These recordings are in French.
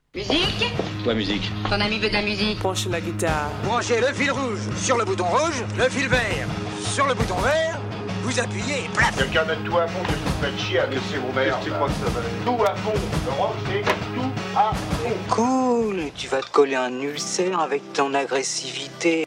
Musique? Quoi, musique? Ton ami veut de la musique. Branche la guitare. Branchez le fil rouge sur le bouton rouge, le fil vert sur le bouton vert, vous appuyez et plaf. Quelqu'un mettre tout à fond, que vous faites chier à laisser vos mères. C'est quoi que ça va être? Tout à fond. Le rock, c'est tout à fond. Cool, tu vas te coller un ulcère avec ton agressivité.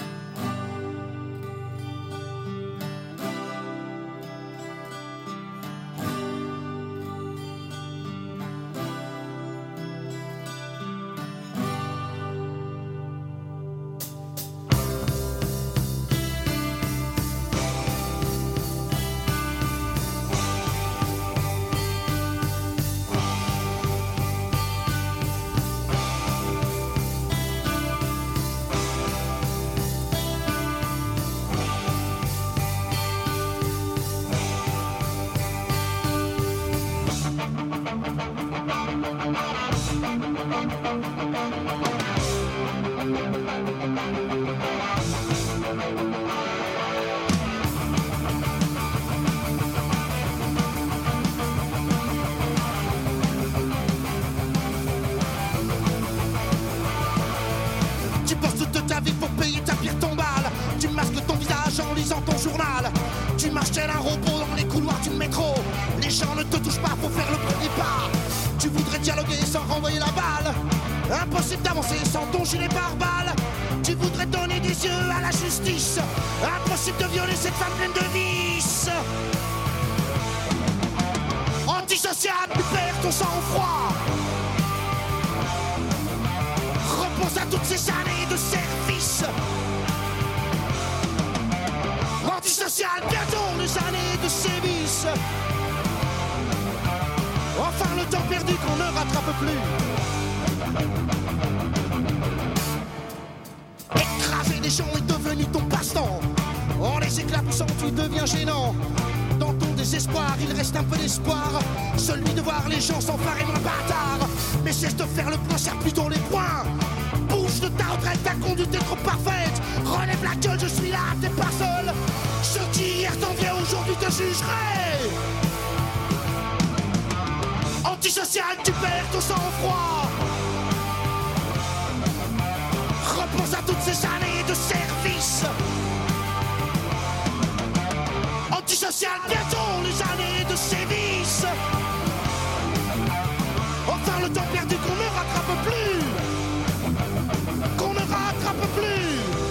Impossible d'avancer sans ton gilet pare-balles. Tu voudrais donner des yeux à la justice. Impossible de violer cette femme pleine de vices. Antisocial, tu perds ton sang-froid. Repose à toutes ces années de service. Antisocial, bientôt les années de sévices. Enfin le temps perdu qu'on ne rattrape plus. Écraser des gens est devenu ton passe-temps. En les éclaboussant tu deviens gênant. Dans ton désespoir il reste un peu d'espoir. Celui de voir les gens s'emparer moins bâtard. Mais cesse de faire le point, serre plutôt les poings. Bouge de ta retraite, ta conduite est trop parfaite. Relève la gueule, je suis là, t'es pas seul. Ceux qui hier t'enviaient aujourd'hui te jugeraient. Antisocial, tu perds ton sang-froid. Repense à toutes ces années de service. Antisocial, bientôt les années de sévices. Enfin le temps perdu qu'on ne rattrape plus. Qu'on ne rattrape plus.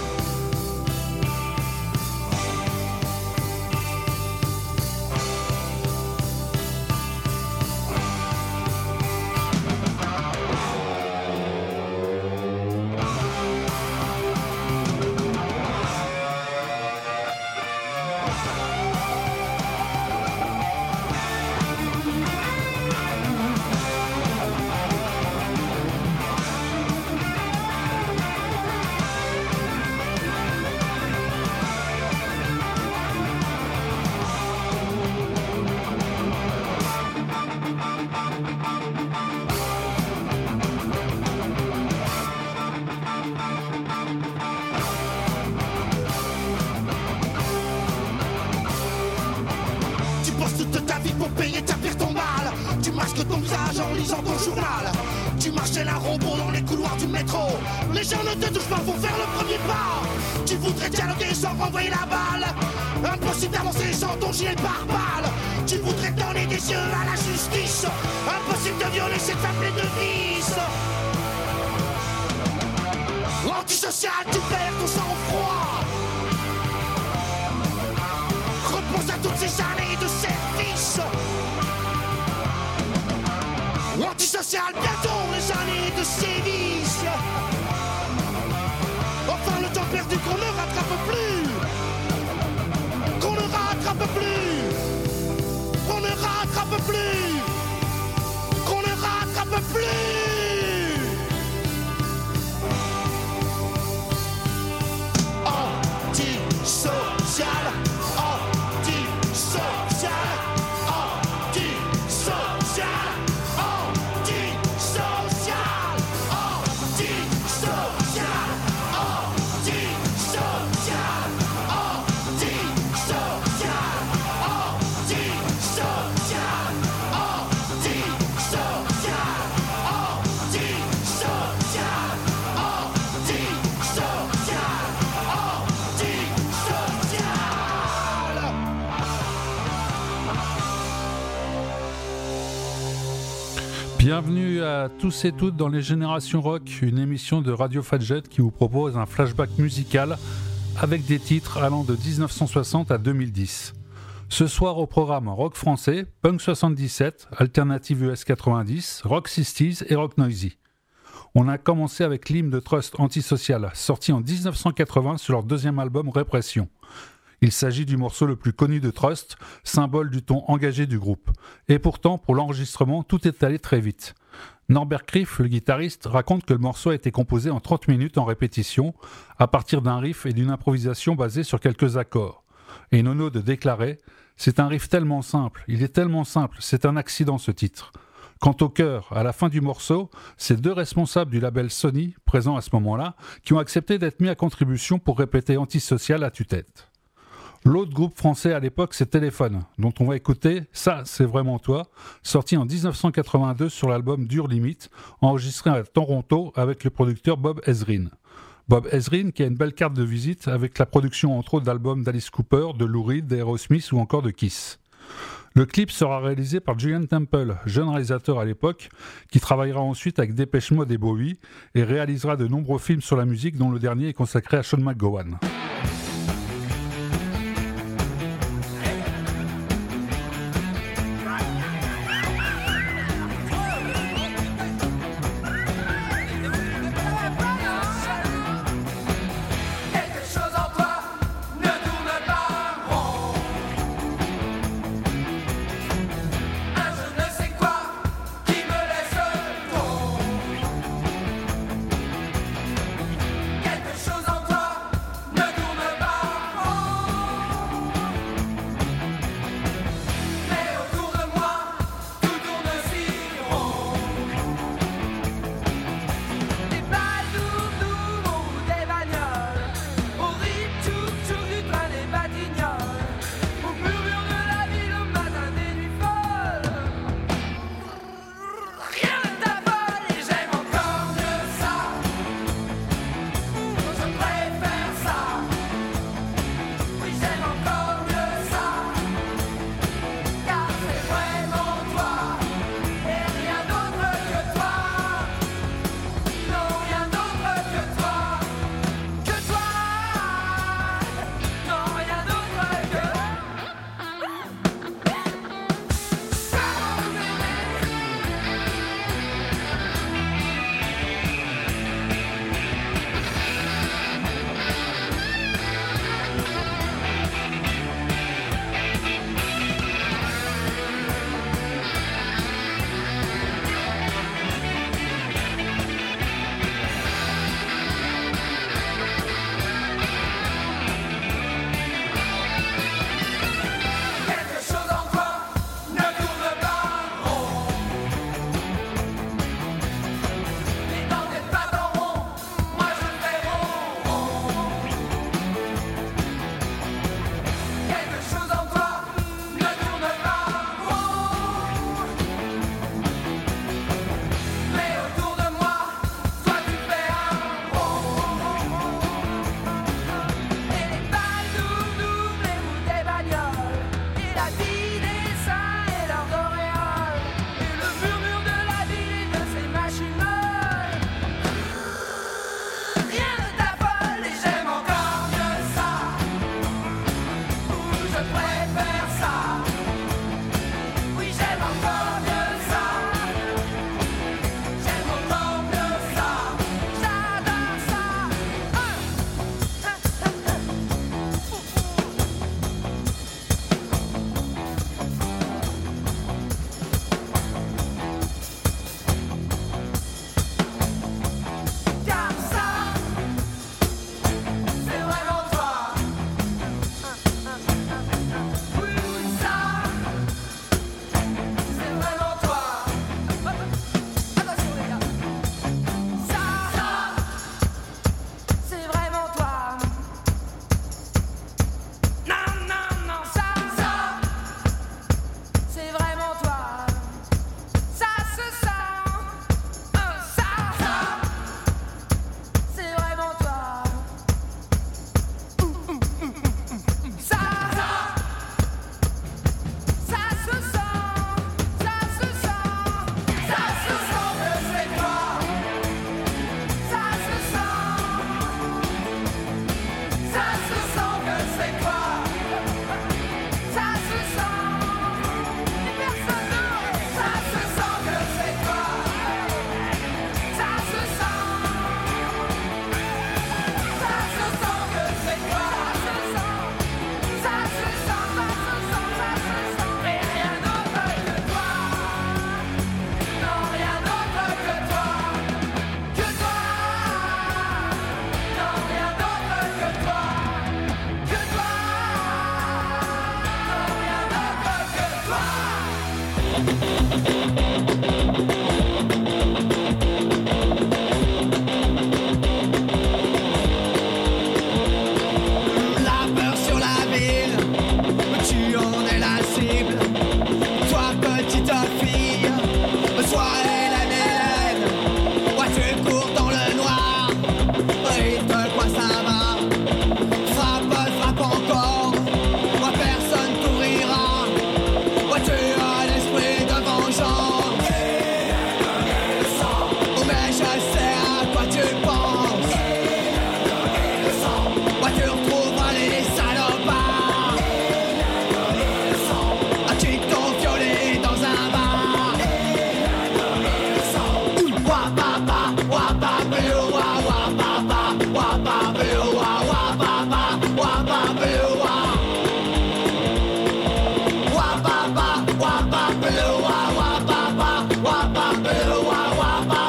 Les gens ne te touchent pas, faut faire le premier pas. Tu voudrais dialoguer sans renvoyer la balle. Impossible d'avancer sans ton gilet pare-balles. Tu voudrais donner des yeux à la justice. Impossible de violer cette femme pleine de vices. Antisocial, tu perds ton sang-froid. Repense à toutes ces années de service. Antisocial, bientôt les années de sévices. Enfin le temps perdu qu'on ne rattrape plus. Qu'on ne rattrape plus. Qu'on ne rattrape plus. Qu'on ne rattrape plus. Antisocial. Antisocial. Antisocial. Bienvenue à tous et toutes dans les Générations Rock, une émission de Radio Fadjet qui vous propose un flashback musical avec des titres allant de 1960 à 2010. Ce soir au programme rock français, punk 77, alternative US 90, rock 60s et rock noisy. On a commencé avec l'hymne de Trust Antisocial, sorti en 1980 sur leur deuxième album Répression. Il s'agit du morceau le plus connu de Trust, symbole du ton engagé du groupe. Et pourtant, pour l'enregistrement, tout est allé très vite. Norbert Krief, le guitariste, raconte que le morceau a été composé en 30 minutes en répétition, à partir d'un riff et d'une improvisation basée sur quelques accords. Et Nono de déclarer « C'est un riff tellement simple, il est tellement simple, c'est un accident ce titre ». Quant au chœur, à la fin du morceau, c'est deux responsables du label Sony, présents à ce moment-là, qui ont accepté d'être mis à contribution pour répéter Antisocial à tue-tête. L'autre groupe français à l'époque, c'est Téléphone, dont on va écouter « Ça, c'est vraiment toi », sorti en 1982 sur l'album Dur Limite, enregistré à Toronto avec le producteur Bob Ezrin. Bob Ezrin qui a une belle carte de visite avec la production entre autres d'albums d'Alice Cooper, de Lou Reed, d'Aerosmith ou encore de Kiss. Le clip sera réalisé par Julian Temple, jeune réalisateur à l'époque, qui travaillera ensuite avec Depeche Mode et Bowie et réalisera de nombreux films sur la musique dont le dernier est consacré à Sean McGowan.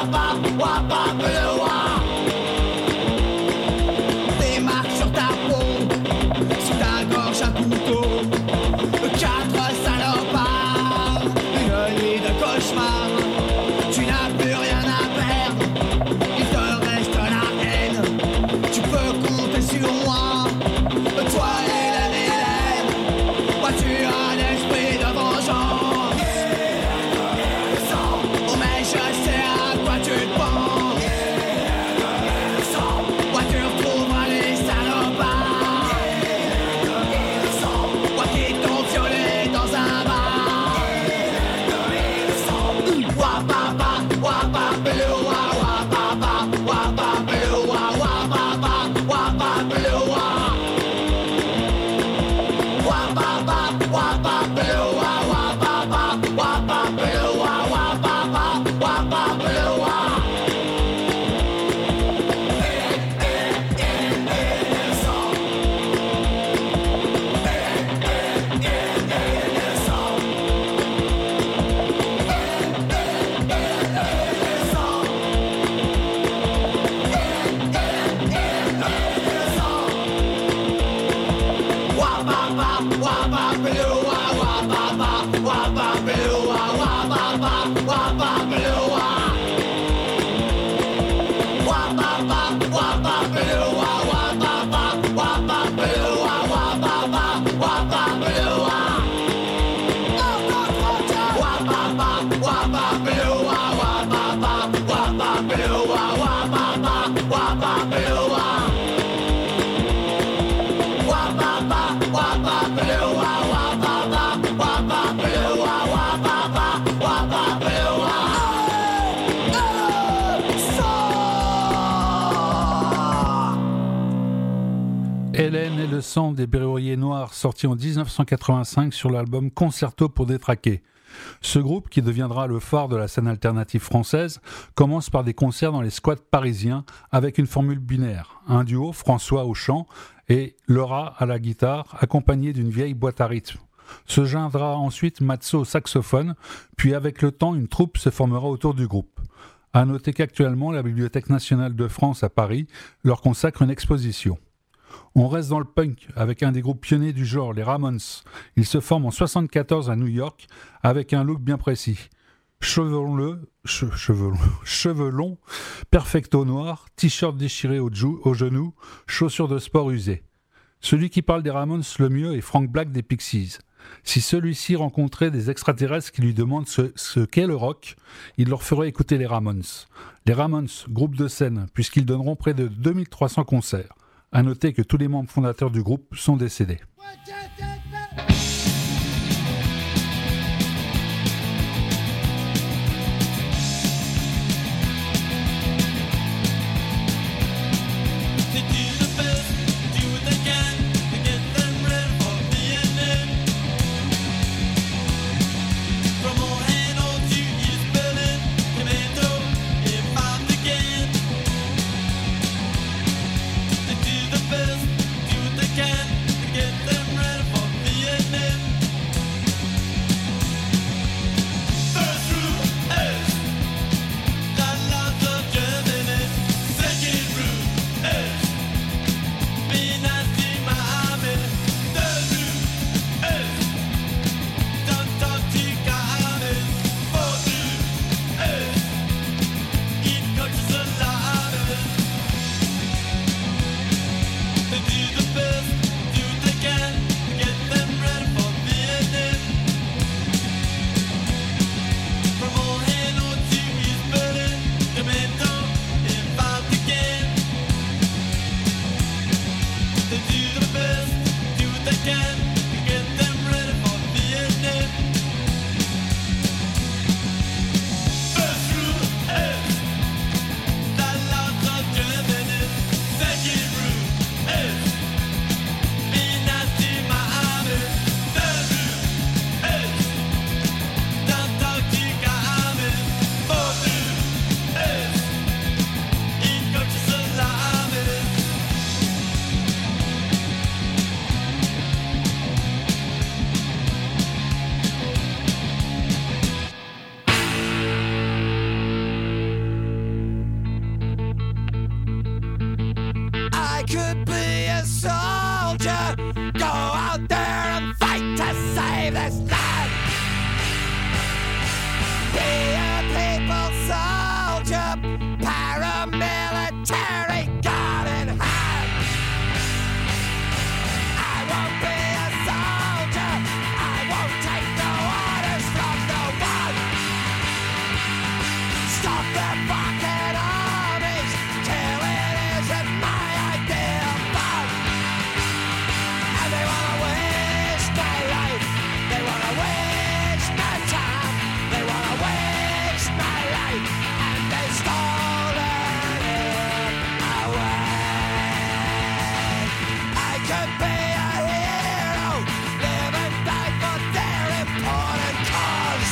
Des marques sur ta peau, sous ta gorge un couteau. 4 salopards, une nuit de cauchemar. Tu n'as plus rien à perdre, il te reste la haine. Tu peux compter sur moi, toi et la Hélène. Moi tu as l'esprit de vengeance. Oh mais je sais à quoi tu penses. Moi tu retrouveras les salopards. Moi qui t'ont violé dans un bar. Wapapa, wapapelou, wapapa, wapapelou, wapapa, wapapelou. Wapapa, wapapelou, wapapa, wapapelou, wapapa, wapapelou. Hélène et le sang des Berruriers Noirs, sorti en 1985 sur l'album Concerto pour détraquer. Ce groupe, qui deviendra le phare de la scène alternative française, commence par des concerts dans les squats parisiens avec une formule binaire. Un duo, François au chant et Laura à la guitare, accompagné d'une vieille boîte à rythme. Se joindra ensuite Matzo au saxophone, puis avec le temps, une troupe se formera autour du groupe. À noter qu'actuellement, la Bibliothèque nationale de France à Paris leur consacre une exposition. On reste dans le punk avec un des groupes pionniers du genre, les Ramones. Ils se forment en 1974 à New York avec un look bien précis. Cheveux longs, perfecto noir, t-shirt déchiré au genou, chaussures de sport usées. Celui qui parle des Ramones le mieux est Frank Black des Pixies. Si celui-ci rencontrait des extraterrestres qui lui demandent ce qu'est le rock, il leur ferait écouter les Ramones. Les Ramones, groupe de scène, puisqu'ils donneront près de 2300 concerts. À noter que tous les membres fondateurs du groupe sont décédés. Get them ready for could be a soldier. Go out there and fight to save this land. Be a people soldier, paramilitary gun in hand. I won't be a soldier, I won't take no orders from no one. Stop the fucking armies till it isn't my idea of fun. And they wanna waste my life, they wanna waste my time, they wanna waste my life, and they've stolen it away. I could be a hero, live and die for their important cause.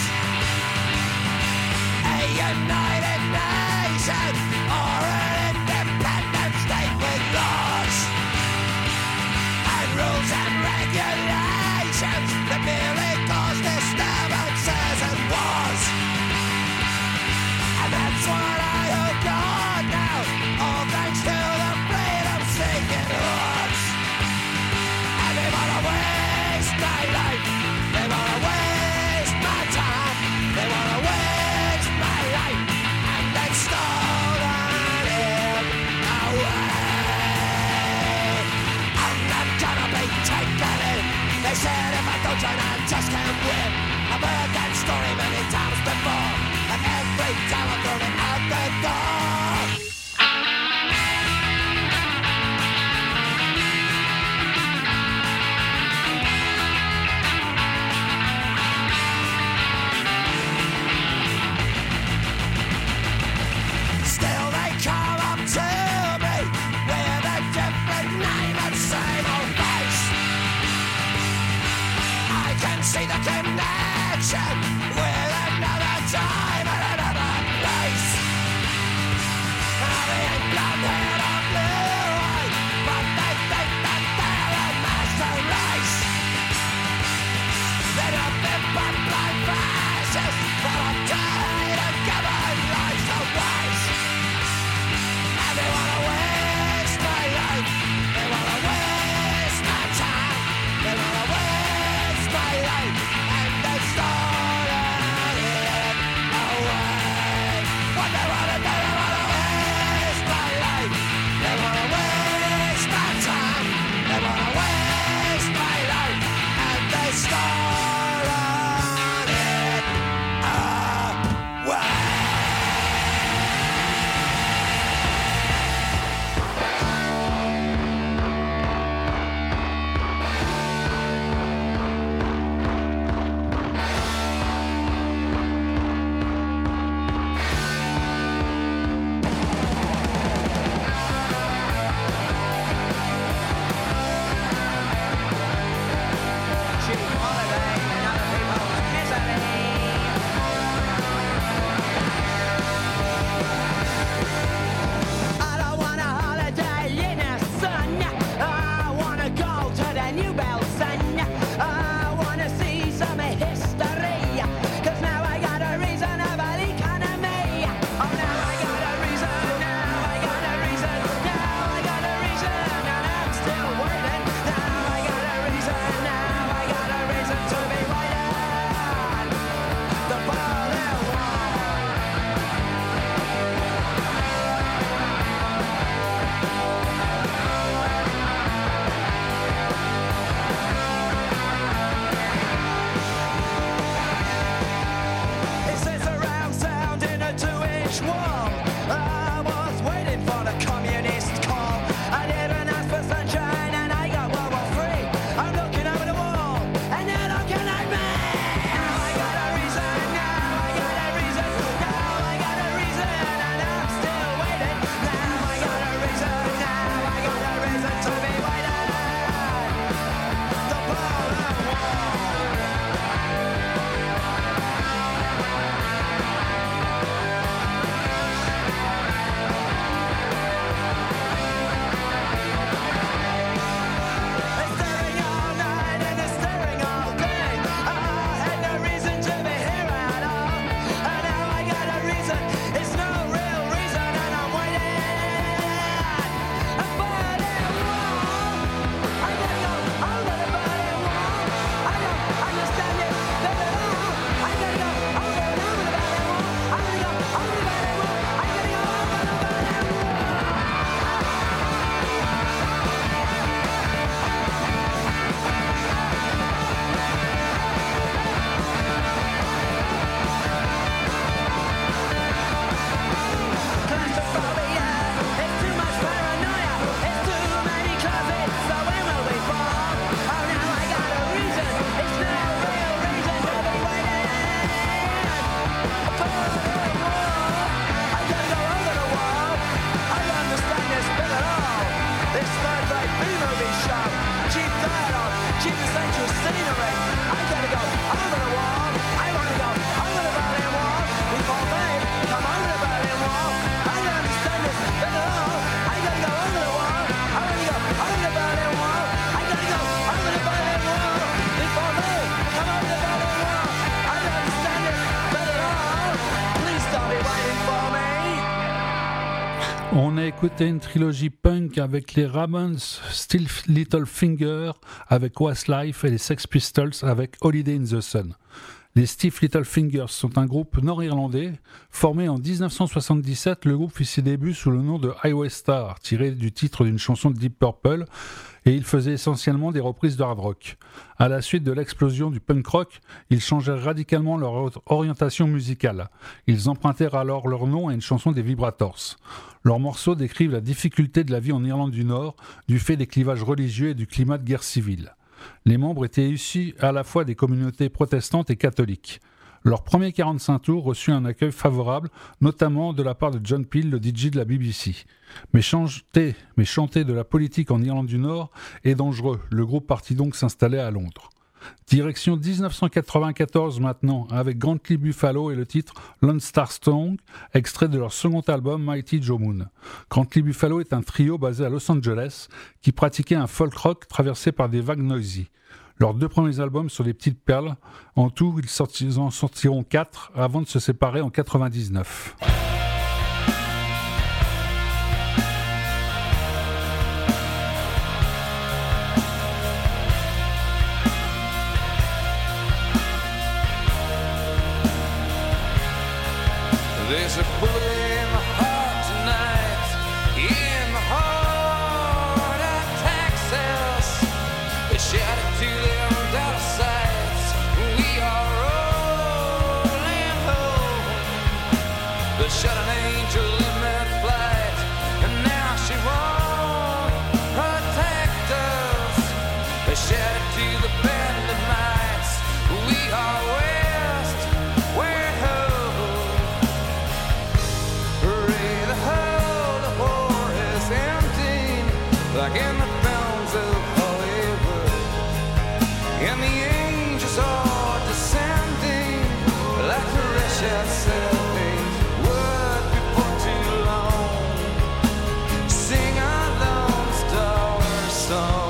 A United Nations or an independent state with laws and rules and regulations that merely cause disturbances and wars. And that's what I hope God now, all thanks to the freedom-seeking hordes. And they wanna waste my life, they wanna waste my time, they wanna waste my life, and they've stolen it away. I'm not gonna be taken in. They said if I don't join, I just can't win. I've heard that story many times before, and every time I'm thrown it out the door. Still they come up to me with a different name and same old face. I can see the connection with another time and another place. They ain't blonde hair or blue eyed, but they think that they're a master race. They're nothing but blind fascists, but I'm tired of giving lives to waste. And they wanna waste my life, they wanna waste my time, they wanna waste my life, and they've stolen On a écouté une trilogie punk avec les Ramones, Still Little Finger avec Westlife et les Sex Pistols avec Holiday in the Sun. Les Stiff Little Fingers sont un groupe nord-irlandais. Formé en 1977, le groupe fit ses débuts sous le nom de Highway Star, tiré du titre d'une chanson de Deep Purple, et ils faisaient essentiellement des reprises de hard rock. À la suite de l'explosion du punk rock, ils changèrent radicalement leur orientation musicale. Ils empruntèrent alors leur nom à une chanson des Vibrators. Leurs morceaux décrivent la difficulté de la vie en Irlande du Nord, du fait des clivages religieux et du climat de guerre civile. Les membres étaient issus à la fois des communautés protestantes et catholiques. Leur premier 45 tours reçut un accueil favorable, notamment de la part de John Peel, le DJ de la BBC. Mais chanter de la politique en Irlande du Nord est dangereux. Le groupe partit donc s'installer à Londres. Direction 1994 maintenant, avec Grantley Buffalo et le titre Lone Star Song, extrait de leur second album Mighty Joe Moon. Grantley Buffalo est un trio basé à Los Angeles qui pratiquait un folk rock traversé par des vagues noisy. Leurs deux premiers albums sont des petites perles. En tout, ils en sortiront 4 avant de se séparer en 99. There's a bullet in my heart tonight, in the heart of Texas. They shout it to them dollar sights. We are rolling home. They shot an angel in mid-flight, and now she won't protect us. They shout it to the bandit mites. We are west, we're home. Like in the films of Hollywood, and the angels are descending like the Russia said they would before too long. Sing our Lone Star song.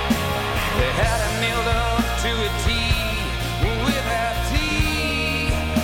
They had it nailed up to a T.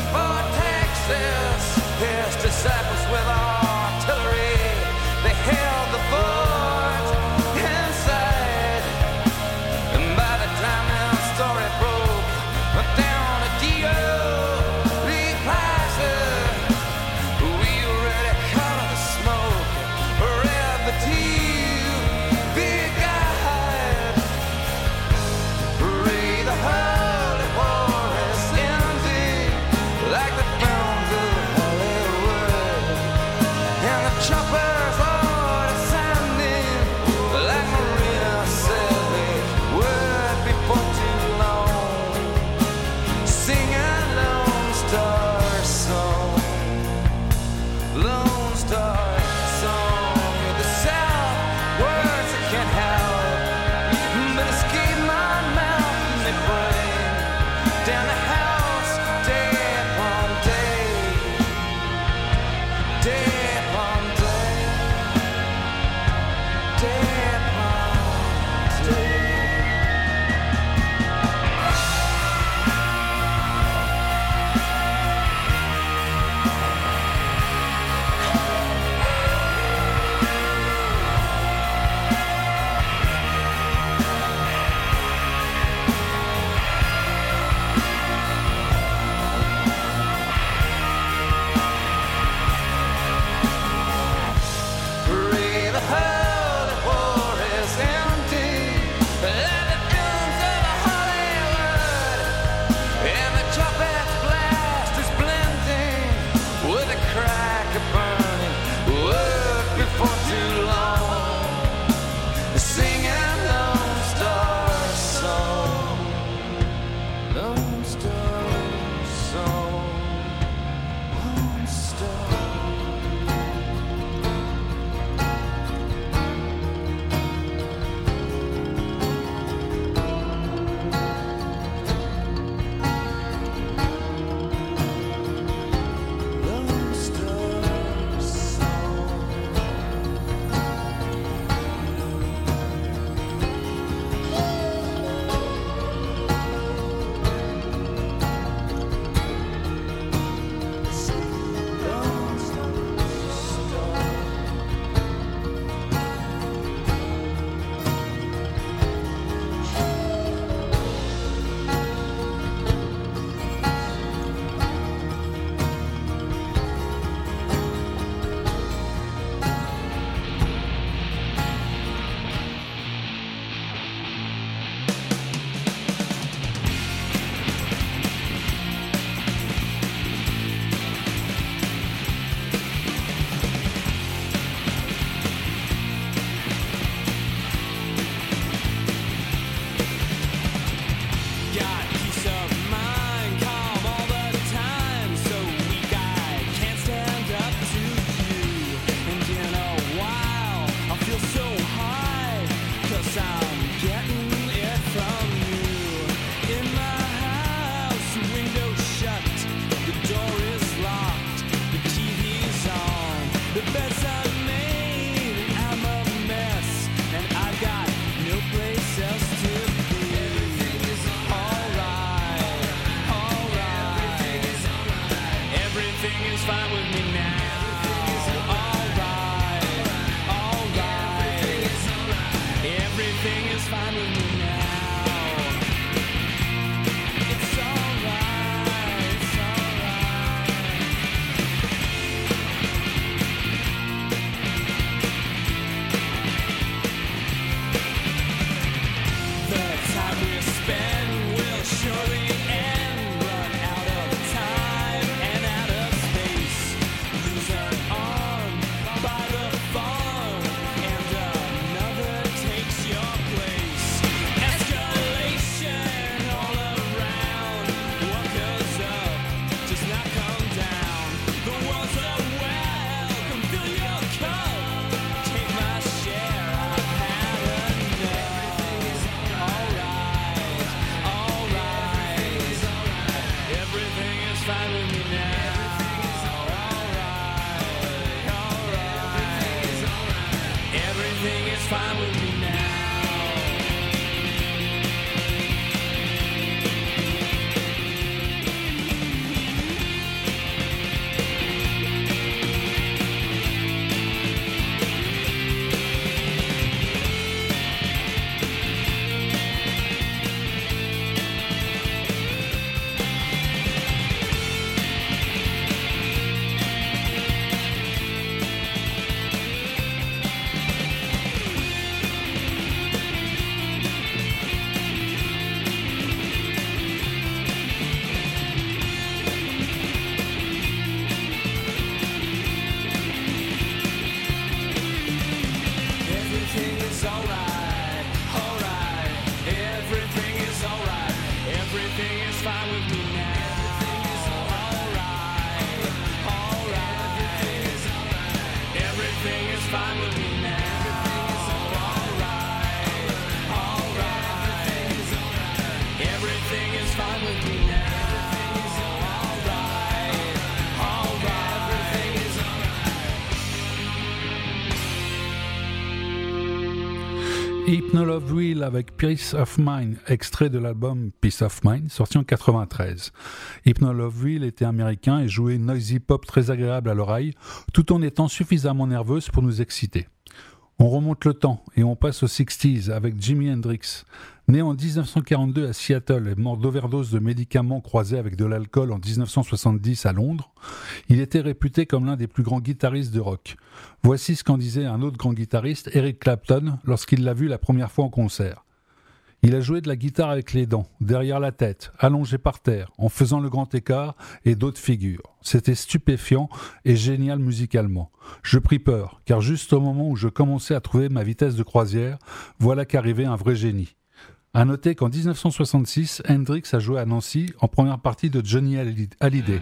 Hypnoloveville avec Peace of Mind, extrait de l'album Peace of Mind, sorti en 93. Hypnoloveville était américain et jouait une noisy pop très agréable à l'oreille, tout en étant suffisamment nerveuse pour nous exciter. On remonte le temps et on passe aux 60s avec Jimi Hendrix. Né en 1942 à Seattle et mort d'overdose de médicaments croisés avec de l'alcool en 1970 à Londres, il était réputé comme l'un des plus grands guitaristes de rock. Voici ce qu'en disait un autre grand guitariste, Eric Clapton, lorsqu'il l'a vu la première fois en concert. Il a joué de la guitare avec les dents, derrière la tête, allongé par terre, en faisant le grand écart et d'autres figures. C'était stupéfiant et génial musicalement. Je pris peur, car juste au moment où je commençais à trouver ma vitesse de croisière, voilà qu'arrivait un vrai génie. À noter qu'en 1966, Hendrix a joué à Nancy en première partie de Johnny Hallyday.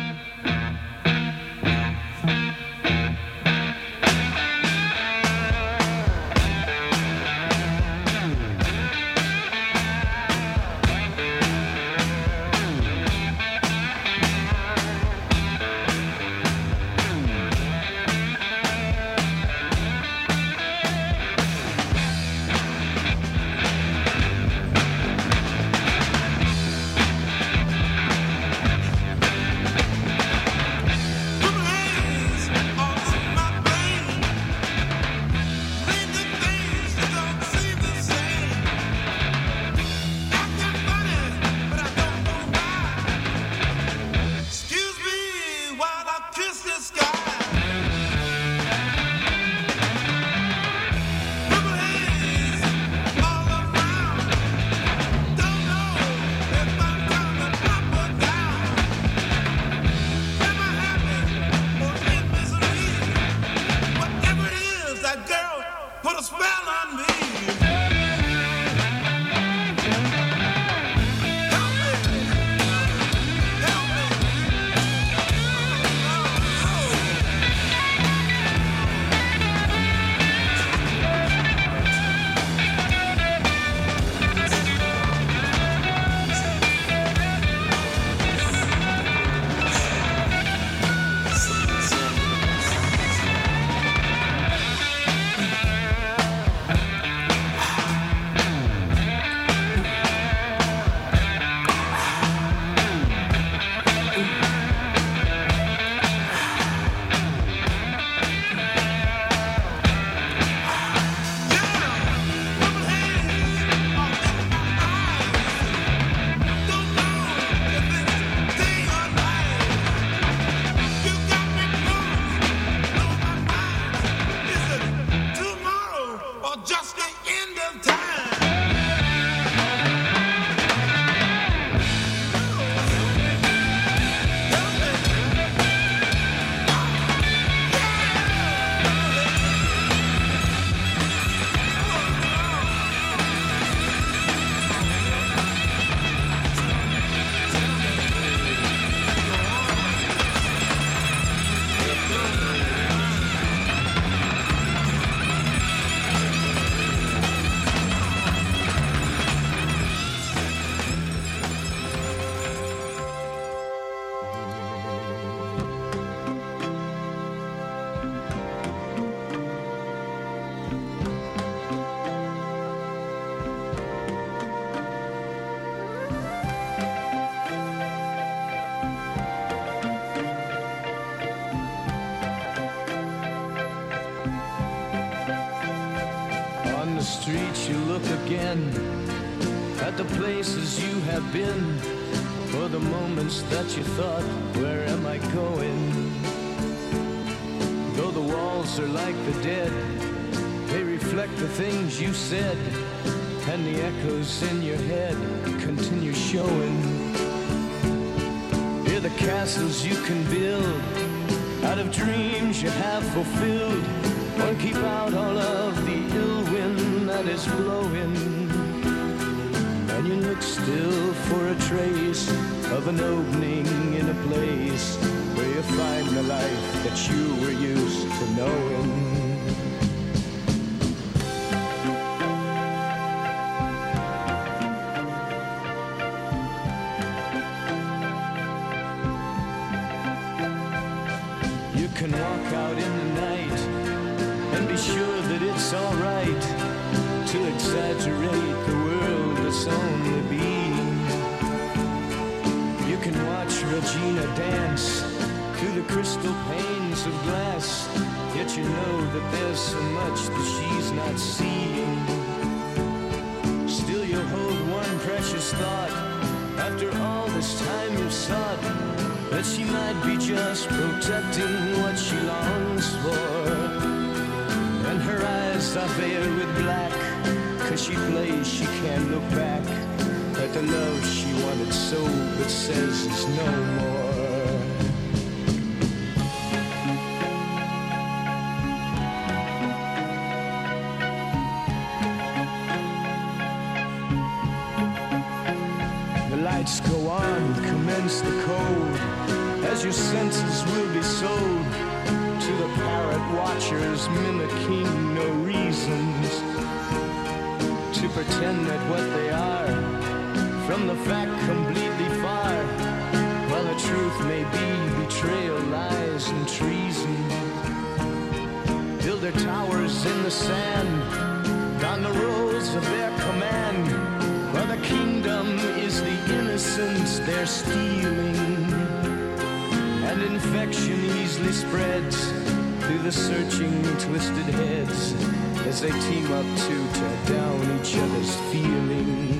Streets you look again at the places you have been, for the moments that you thought, where am I going? Though the walls are like the dead, they reflect the things you said, and the echoes in your head continue showing. They're the castles you can build out of dreams you have fulfilled. Won't keep out all of the ill wind that is blowing. And you look still for a trace of an opening in a place where you find the life that you were used to knowing. You can walk out in the night and be sure that it's alright. to exaggerate the world that's only been. You can watch Regina dance through the crystal panes of glass, yet you know that there's so much that she's not seeing. Still you hold one precious thought, after all this time you've sought, that she might be just protecting what she longs for. And her eyes are veiled with black, 'cause she plays, she can't look back at the love she wanted so, but says is no more. Go on, commence the code, as your senses will be sold to the parrot watchers, mimicking no reasons to pretend that what they are from the fact completely far, while the truth may be betrayal, lies and treason. Build their towers in the sand on the rolls of their command, while the kingdom is the innocence they're stealing, and infection easily spreads through the searching, twisted heads as they team up to tear down each other's feelings.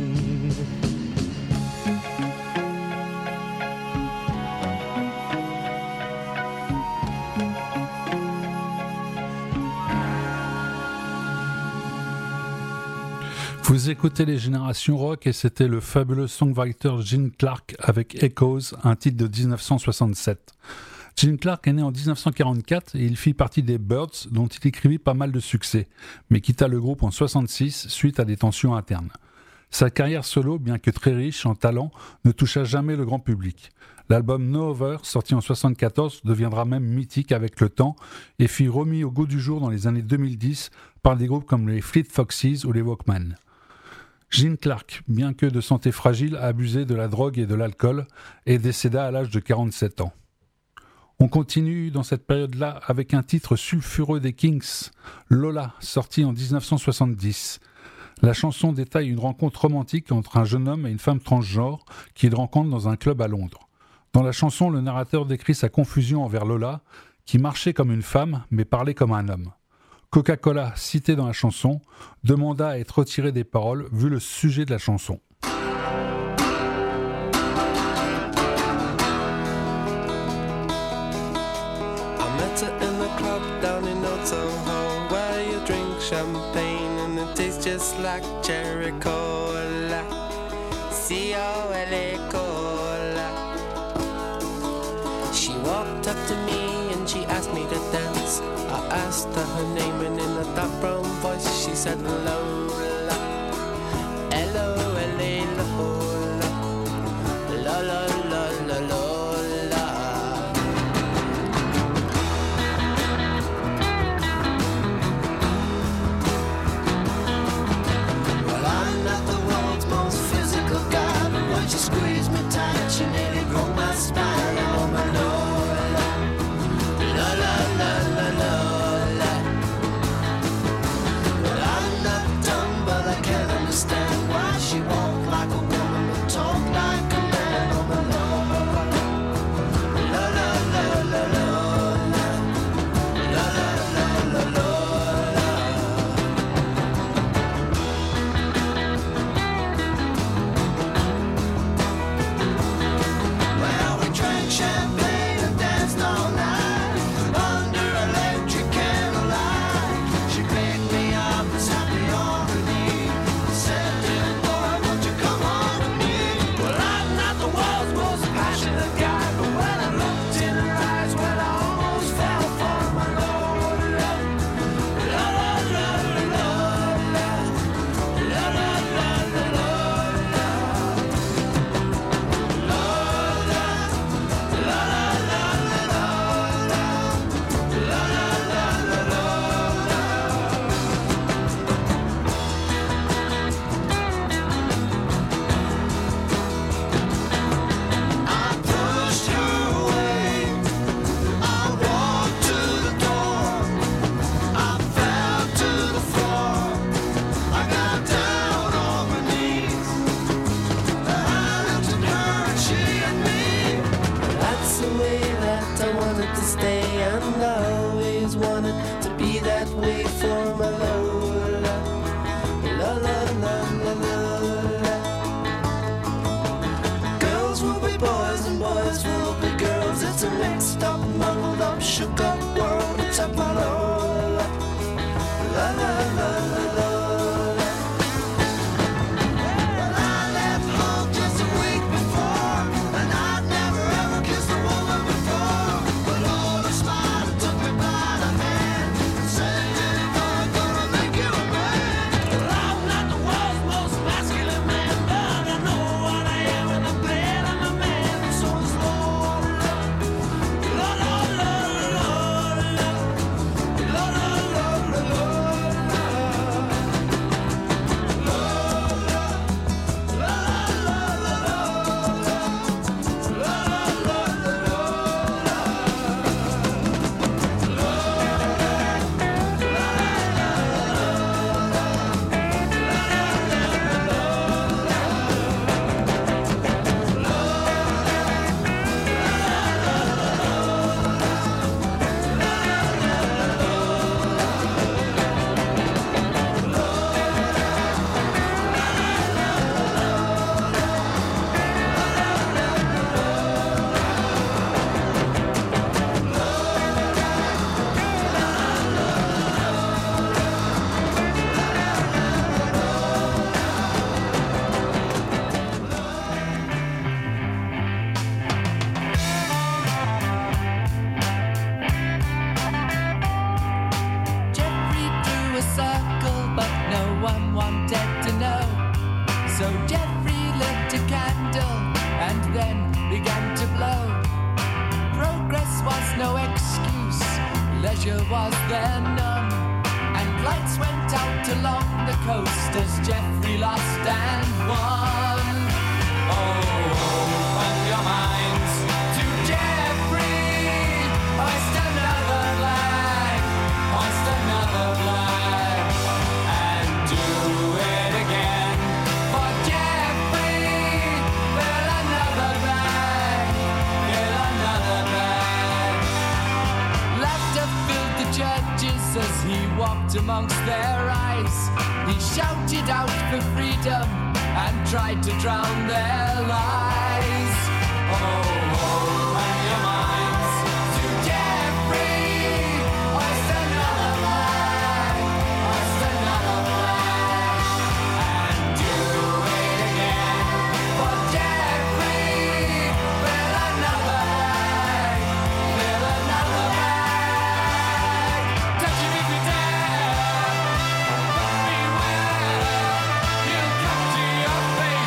Vous écoutez les Générations Rock et c'était le fabuleux songwriter Gene Clark avec Echoes, un titre de 1967. Gene Clark est né en 1944 et il fit partie des Byrds dont il écrivit pas mal de succès, mais quitta le groupe en 1966 suite à des tensions internes. Sa carrière solo, bien que très riche en talent, ne toucha jamais le grand public. L'album No Over, sorti en 1974, deviendra même mythique avec le temps et fut remis au goût du jour dans les années 2010 par des groupes comme les Fleet Foxes ou les Walkmen. Gene Clark, bien que de santé fragile, a abusé de la drogue et de l'alcool et décéda à l'âge de 47 ans. On continue dans cette période-là avec un titre sulfureux des Kings, Lola, sorti en 1970. La chanson détaille une rencontre romantique entre un jeune homme et une femme transgenre qu'il rencontre dans un club à Londres. Dans la chanson, le narrateur décrit sa confusion envers Lola, qui marchait comme une femme mais parlait comme un homme. Coca-Cola, cité dans la chanson, demanda à être retiré des paroles vu le sujet de la chanson. Just like cherry cola, C-O-L-A cola. She walked up to me and she asked me to dance. I asked her her name and in a dark brown voice she said Lola, L-O-L-A Lola, Lola. She squeezed me tight, she nearly broke my spine. Oh my Lola, Lola, Lola, Lola. Well, I'm not Jeffrey lit a candle and then began to blow. Progress was no excuse, leisure was there none, and lights went out along the coast as Jeffrey lost and won. Oh, open your minds to Jeffrey, hoist another flag, hoist another flag, and do it again for Jeffrey. Fill another bag, fill another bag. Laughter filled the churches as he walked amongst their eyes. He shouted out for freedom and tried to drown their lies. Oh, open your minds to Jeffrey, hoist another flag, hoist another flag, and do it again for Jeffrey. Fill another bag, fill another bag. Touch him if you dare, beware, you'll come to your fate.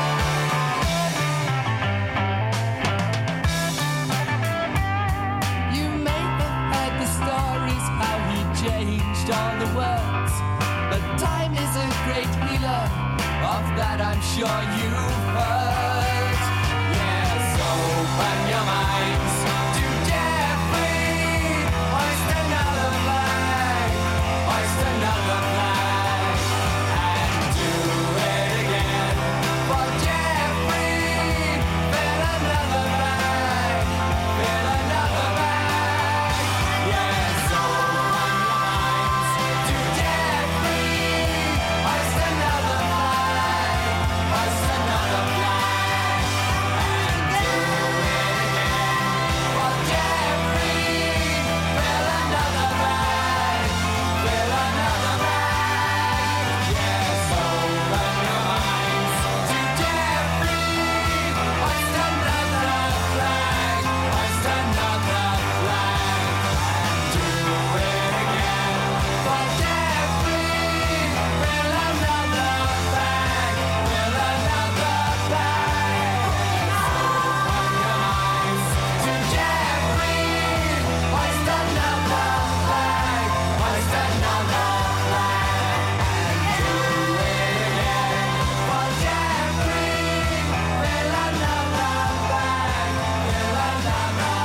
You may have heard the stories how he changed all the worlds, but time is a great healer, of that I'm sure you've heard. Yes, open your minds to Jeffrey, hoist another flag, hoist another flag, and do it again for Jeffrey. Fill another bag, fill another bag. Yes, open your minds to Jeffrey, hoist another flag, hoist another flag, and do it again for Jeffrey. Fill another bag, fill another bag. Yes, open your minds to Jeffrey, hoist another flag, hoist another flag, and do it again for Jeffrey. Fill another bag, fill another bag. Open your minds to Jeffrey, hoist another flag, hoist another flag, and do it again for Jeffrey. Fill another bag, fill another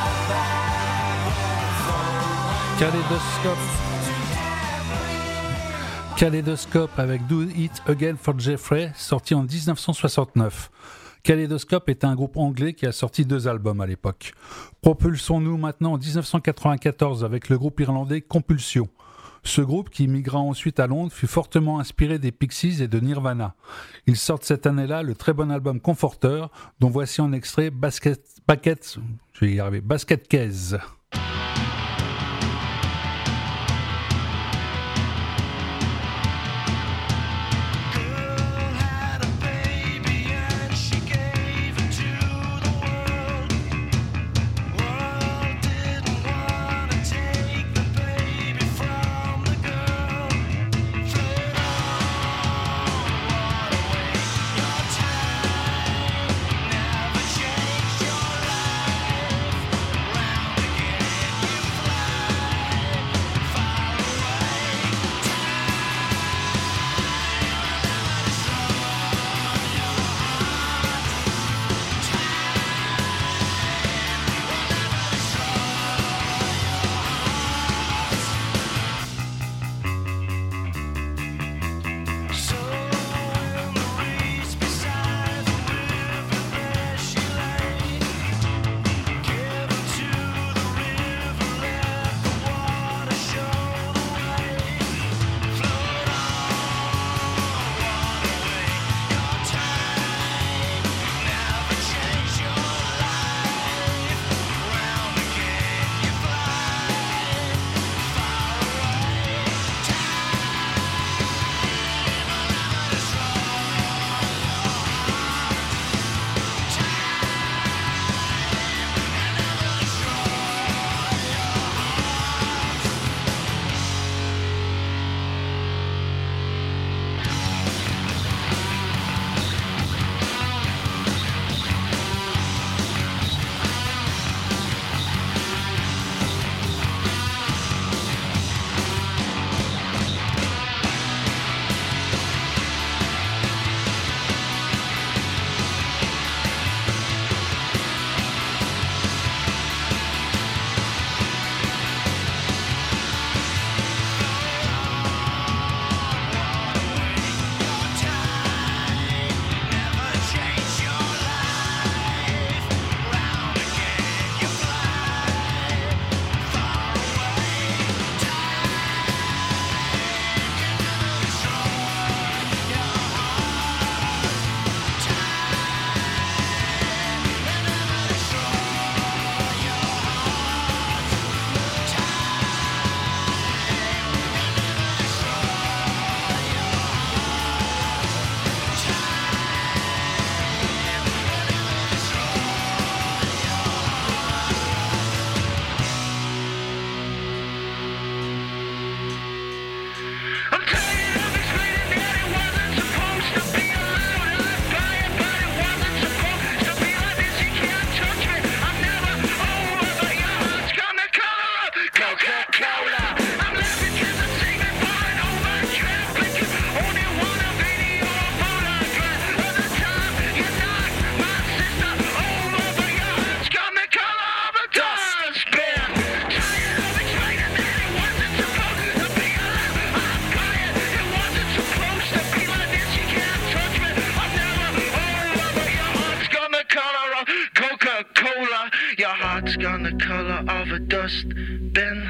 bag. Kaleidoscope. Kaleidoscope avec Do It Again for Jeffrey, sorti en 1969. Kaleidoscope est un groupe anglais qui a sorti 2 albums à l'époque. Propulsons-nous maintenant en 1994 avec le groupe irlandais Compulsion. Ce groupe, qui migra ensuite à Londres, fut fortement inspiré des Pixies et de Nirvana. Ils sortent cette année-là le très bon album Comforter, dont voici un extrait Basket Case. Never change your life. heart's gone the color of a dustbin.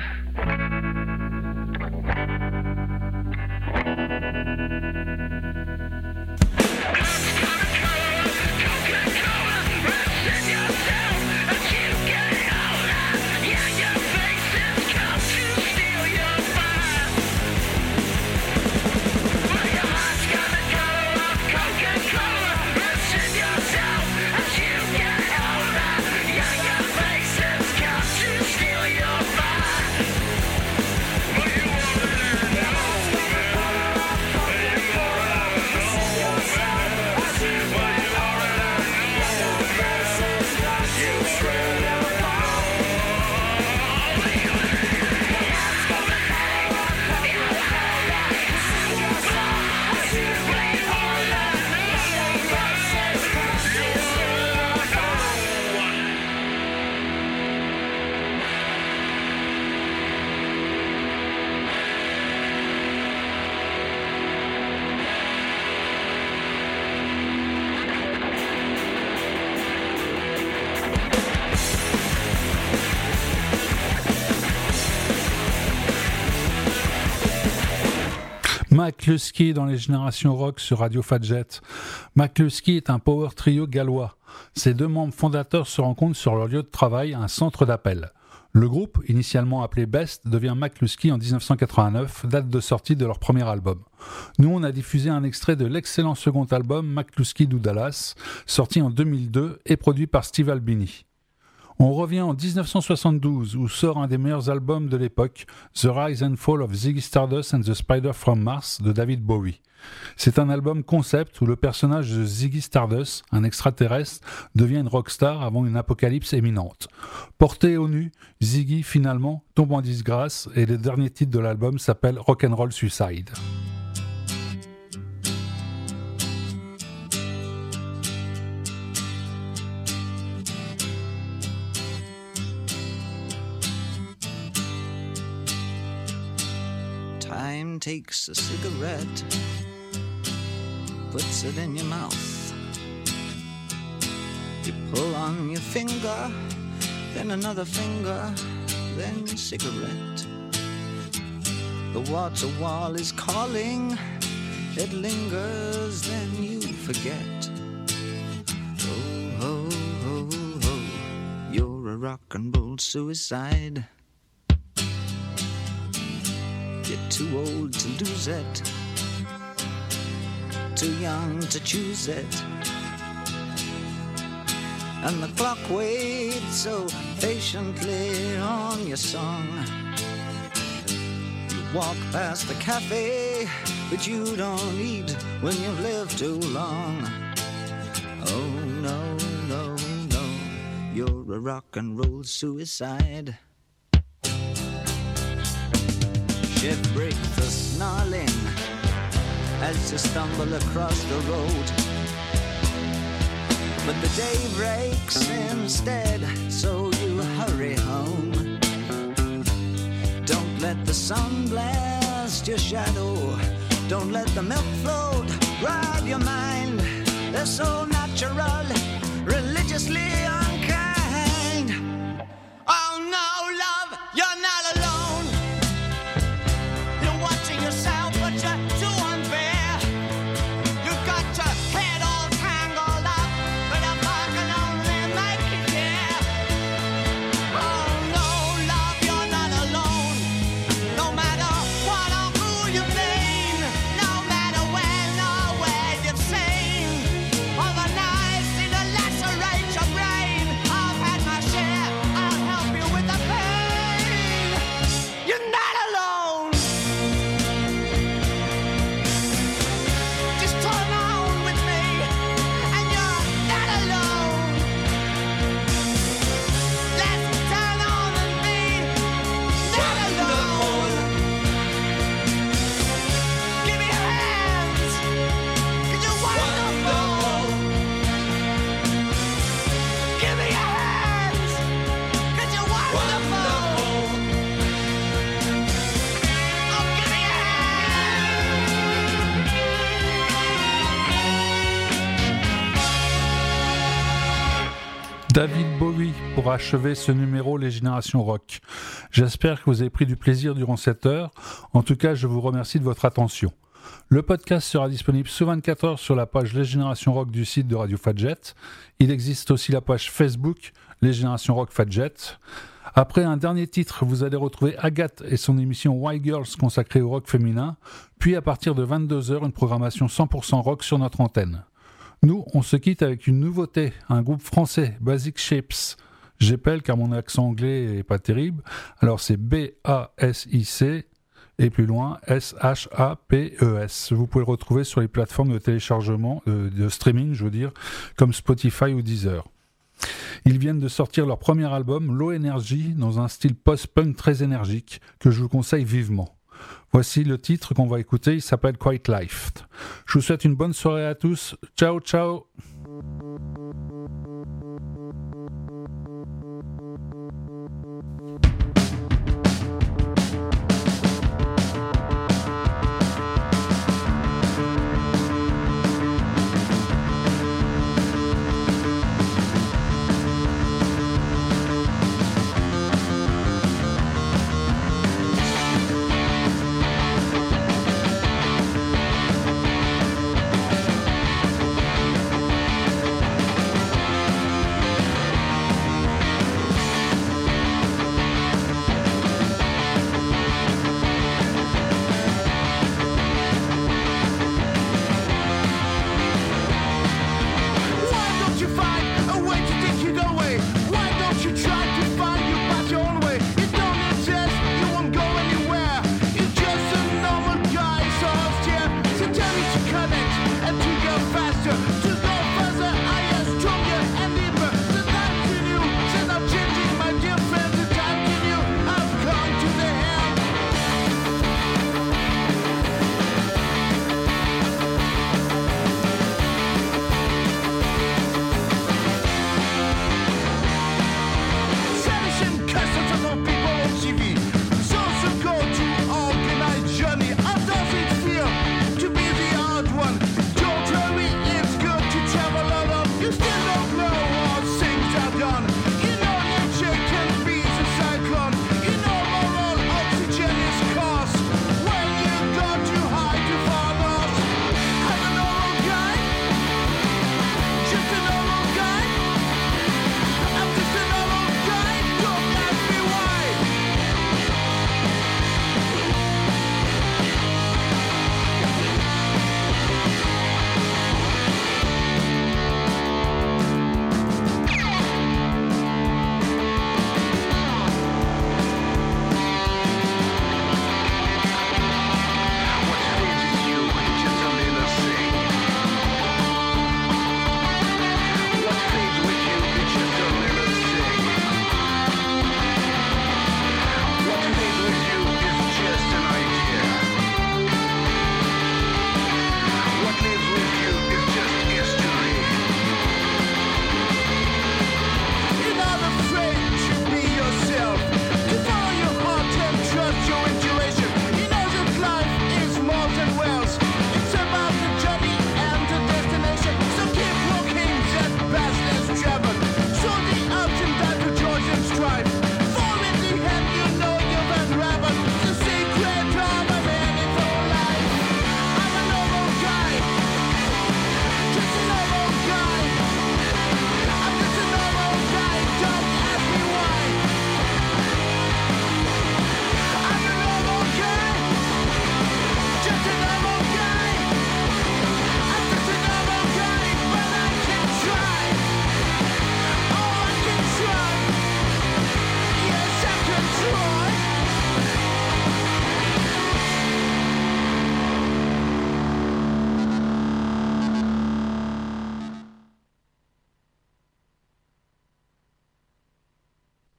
McLusky dans les générations rock sur Radio Fadjet. McLusky est un power trio gallois. Ses deux membres fondateurs se rencontrent sur leur lieu de travail, un centre d'appel. Le groupe, initialement appelé Best, devient McLusky en 1989, date de sortie de leur premier album. Nous, on a diffusé un extrait de l'excellent second album McLusky do Dallas, sorti en 2002 et produit par Steve Albini. On revient en 1972 où sort un des meilleurs albums de l'époque, The Rise and Fall of Ziggy Stardust and the Spider from Mars de David Bowie. C'est un album concept où le personnage de Ziggy Stardust, un extraterrestre, devient une rockstar avant une apocalypse imminente. Porté au nu, Ziggy finalement tombe en disgrâce et le dernier titre de l'album s'appelle Rock'n'Roll Suicide. Time takes a cigarette, puts it in your mouth. You pull on your finger, then another finger, then cigarette. The water wall is calling, it lingers, then you forget. Oh, oh, oh, oh, you're a rock and roll suicide. You're too old to lose it, too young to choose it. And the clock waits so patiently on your song. You walk past the cafe, but you don't eat when you've lived too long. Oh no, no, no, you're a rock and roll suicide. Shit break the snarling as you stumble across the road. But the day breaks instead, so you hurry home. Don't let the sun blast your shadow. Don't let the milk float ride your mind. They're so natural, religiously unkind. Oh no, love, you're not alone. Yourself, but you're too unfair. You've got your head all tangled up, but if I can only make you care. Oh no, love, you're not alone. No matter what or who you've been, no matter when or where you've seen, or David Bowie pour achever ce numéro Les Générations Rock. J'espère que vous avez pris du plaisir durant cette heure. En tout cas, je vous remercie de votre attention. Le podcast sera disponible sous 24 heures sur la page Les Générations Rock du site de Radio Fadjet. Il existe aussi la page Facebook Les Générations Rock Fadjet. Après un dernier titre, vous allez retrouver Agathe et son émission Why Girls consacrée au rock féminin. Puis à partir de 22h, une programmation 100% rock sur notre antenne. Nous, on se quitte avec une nouveauté, un groupe français, Basic Shapes. J'épelle car mon accent anglais est pas terrible. Alors c'est B-A-S-I-C et plus loin S-H-A-P-E-S. Vous pouvez le retrouver sur les plateformes de téléchargement, de streaming, je veux dire, comme Spotify ou Deezer. Ils viennent de sortir leur premier album, Low Energy, dans un style post-punk très énergique, que je vous conseille vivement. Voici le titre qu'on va écouter, il s'appelle Quiet Life. Je vous souhaite une bonne soirée à tous. Ciao, ciao!